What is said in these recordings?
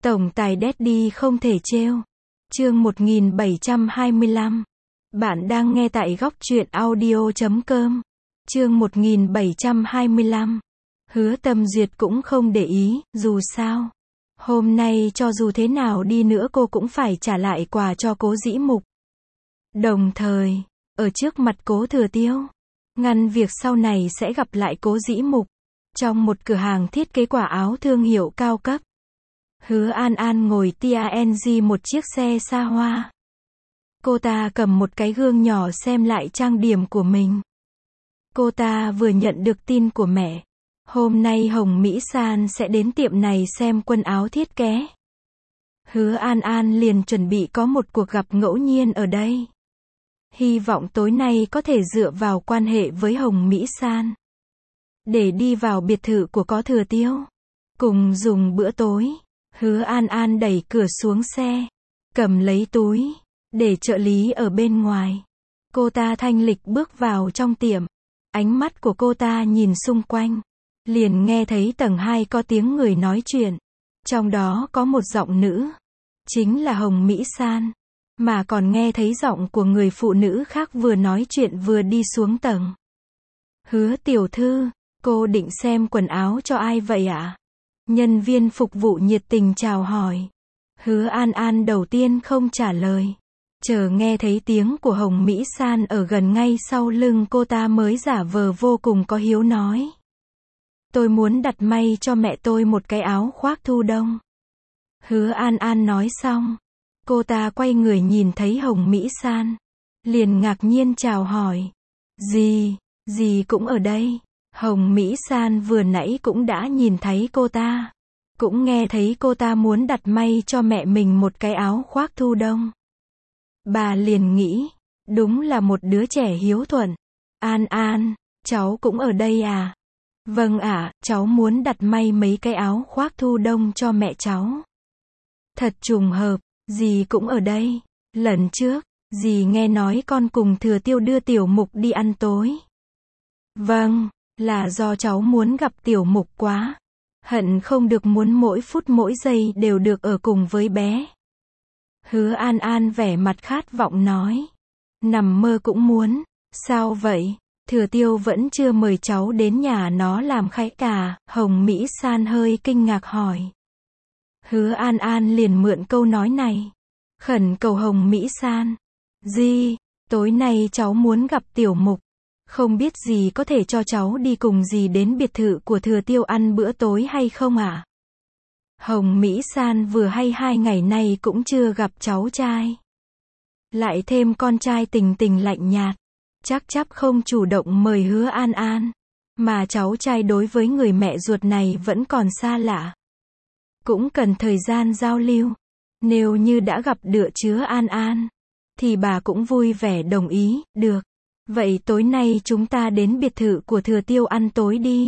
Tổng tài Daddy không thể trêu. Chương 1725. Bạn đang nghe tại góc truyện audio.com. Chương 1725. Hứa Tâm Duyệt cũng không để ý, dù sao. Hôm nay cho dù thế nào đi nữa cô cũng phải trả lại quà cho Cố Dĩ Mục. Đồng thời, ở trước mặt Cố Thừa Tiêu, ngăn việc sau này sẽ gặp lại Cố Dĩ Mục. Trong một cửa hàng thiết kế quần áo thương hiệu cao cấp. Hứa An An ngồi TANG một chiếc xe xa hoa. Cô ta cầm một cái gương nhỏ xem lại trang điểm của mình. Cô ta vừa nhận được tin của mẹ. Hôm nay Hồng Mỹ San sẽ đến tiệm này xem quần áo thiết kế. Hứa An An liền chuẩn bị có một cuộc gặp ngẫu nhiên ở đây. Hy vọng tối nay có thể dựa vào quan hệ với Hồng Mỹ San để đi vào biệt thự của Cố Thừa Tiêu, cùng dùng bữa tối. Hứa An An đẩy cửa xuống xe, cầm lấy túi, để trợ lý ở bên ngoài. Cô ta thanh lịch bước vào trong tiệm. Ánh mắt của cô ta nhìn xung quanh. Liền nghe thấy tầng 2 có tiếng người nói chuyện. Trong đó có một giọng nữ. Chính là Hồng Mỹ San. Mà còn nghe thấy giọng của người phụ nữ khác vừa nói chuyện vừa đi xuống tầng. Hứa tiểu thư, cô định xem quần áo cho ai vậy ạ? Nhân viên phục vụ nhiệt tình chào hỏi. Hứa An An đầu tiên không trả lời. Chờ nghe thấy tiếng của Hồng Mỹ San ở gần ngay sau lưng cô ta mới giả vờ vô cùng có hiếu nói. Tôi muốn đặt may cho mẹ tôi một cái áo khoác thu đông. Hứa An An nói xong. Cô ta quay người nhìn thấy Hồng Mỹ San. Liền ngạc nhiên chào hỏi. Dì cũng ở đây. Hồng Mỹ San vừa nãy cũng đã nhìn thấy cô ta. Cũng nghe thấy cô ta muốn đặt may cho mẹ mình một cái áo khoác thu đông. Bà liền nghĩ, đúng là một đứa trẻ hiếu thuận. An An, cháu cũng ở đây à? Vâng ạ, cháu muốn đặt may mấy cái áo khoác thu đông cho mẹ cháu. Thật trùng hợp, dì cũng ở đây. Lần trước, dì nghe nói con cùng Thừa Tiêu đưa Tiểu Mục đi ăn tối. Vâng, là do cháu muốn gặp Tiểu Mục quá. Hận không được muốn mỗi phút mỗi giây đều được ở cùng với bé. Hứa An An vẻ mặt khát vọng nói. Nằm mơ cũng muốn. Sao vậy? Thừa Tiêu vẫn chưa mời cháu đến nhà nó làm khách à? Hồng Mỹ San hơi kinh ngạc hỏi. Hứa An An liền mượn câu nói này. Khẩn cầu Hồng Mỹ San. Dì, tối nay cháu muốn gặp Tiểu Mục. Không biết dì có thể cho cháu đi cùng dì đến biệt thự của Thừa Tiêu ăn bữa tối hay không ạ? Hồng Mỹ San vừa hay 2 ngày nay cũng chưa gặp cháu trai. Lại thêm con trai tình tình lạnh nhạt. Chắc không chủ động mời Hứa An An. Mà cháu trai đối với người mẹ ruột này vẫn còn xa lạ. Cũng cần thời gian giao lưu. Nếu như đã gặp được Hứa An An, thì bà cũng vui vẻ đồng ý, được. Vậy tối nay chúng ta đến biệt thự của Thừa Tiêu ăn tối đi.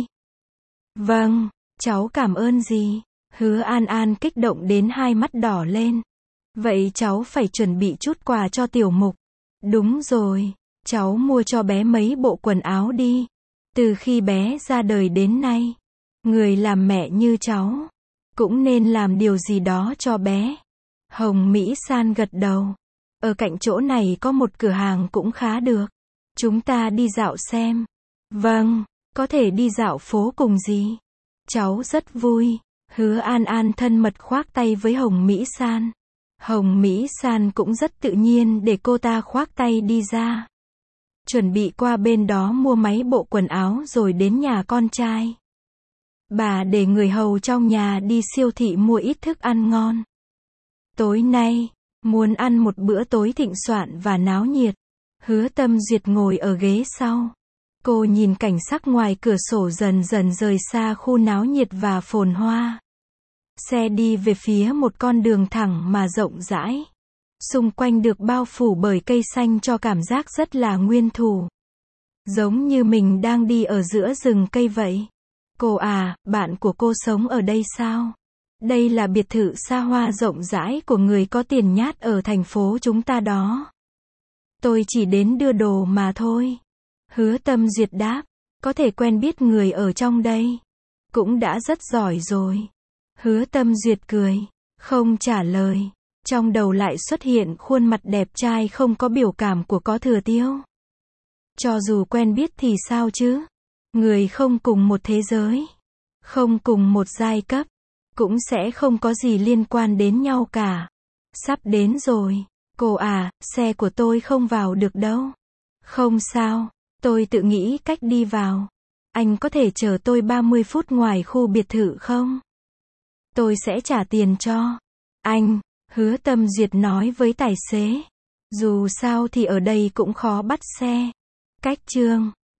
Vâng, cháu cảm ơn dì. Hứa An An kích động đến hai mắt đỏ lên. Vậy cháu phải chuẩn bị chút quà cho Tiểu Mục. Đúng rồi, cháu mua cho bé mấy bộ quần áo đi. Từ khi bé ra đời đến nay, người làm mẹ như cháu cũng nên làm điều gì đó cho bé. Hồng Mỹ San gật đầu. Ở cạnh chỗ này có một cửa hàng cũng khá được. Chúng ta đi dạo xem. Vâng, có thể đi dạo phố cùng dì. Cháu rất vui. Hứa An An thân mật khoác tay với Hồng Mỹ San. Hồng Mỹ San cũng rất tự nhiên để cô ta khoác tay đi ra. Chuẩn bị qua bên đó mua mấy bộ quần áo rồi đến nhà con trai. Bà để người hầu trong nhà đi siêu thị mua ít thức ăn ngon. Tối nay, muốn ăn một bữa tối thịnh soạn và náo nhiệt. Hứa Tâm Duyệt ngồi ở ghế sau. Cô nhìn cảnh sắc ngoài cửa sổ dần dần rời xa khu náo nhiệt và phồn hoa. Xe đi về phía một con đường thẳng mà rộng rãi. Xung quanh được bao phủ bởi cây xanh cho cảm giác rất là nguyên thủy. Giống như mình đang đi ở giữa rừng cây vậy. Cô à, bạn của cô sống ở đây sao? Đây là biệt thự xa hoa rộng rãi của người có tiền nhát ở thành phố chúng ta đó. Tôi chỉ đến đưa đồ mà thôi. Hứa Tâm Duyệt đáp. Có thể quen biết người ở trong đây cũng đã rất giỏi rồi. Hứa Tâm Duyệt cười. Không trả lời. Trong đầu lại xuất hiện khuôn mặt đẹp trai không có biểu cảm của Có Thừa Tiêu. Cho dù quen biết thì sao chứ? Người không cùng một thế giới, không cùng một giai cấp, cũng sẽ không có gì liên quan đến nhau cả. Sắp đến rồi. Cô à, xe của tôi không vào được đâu. Không sao, tôi tự nghĩ cách đi vào. Anh có thể chờ tôi 30 phút ngoài khu biệt thự không? Tôi sẽ trả tiền cho anh, Hứa Tâm Duyệt nói với tài xế. Dù sao thì ở đây cũng khó bắt xe. Cách Chương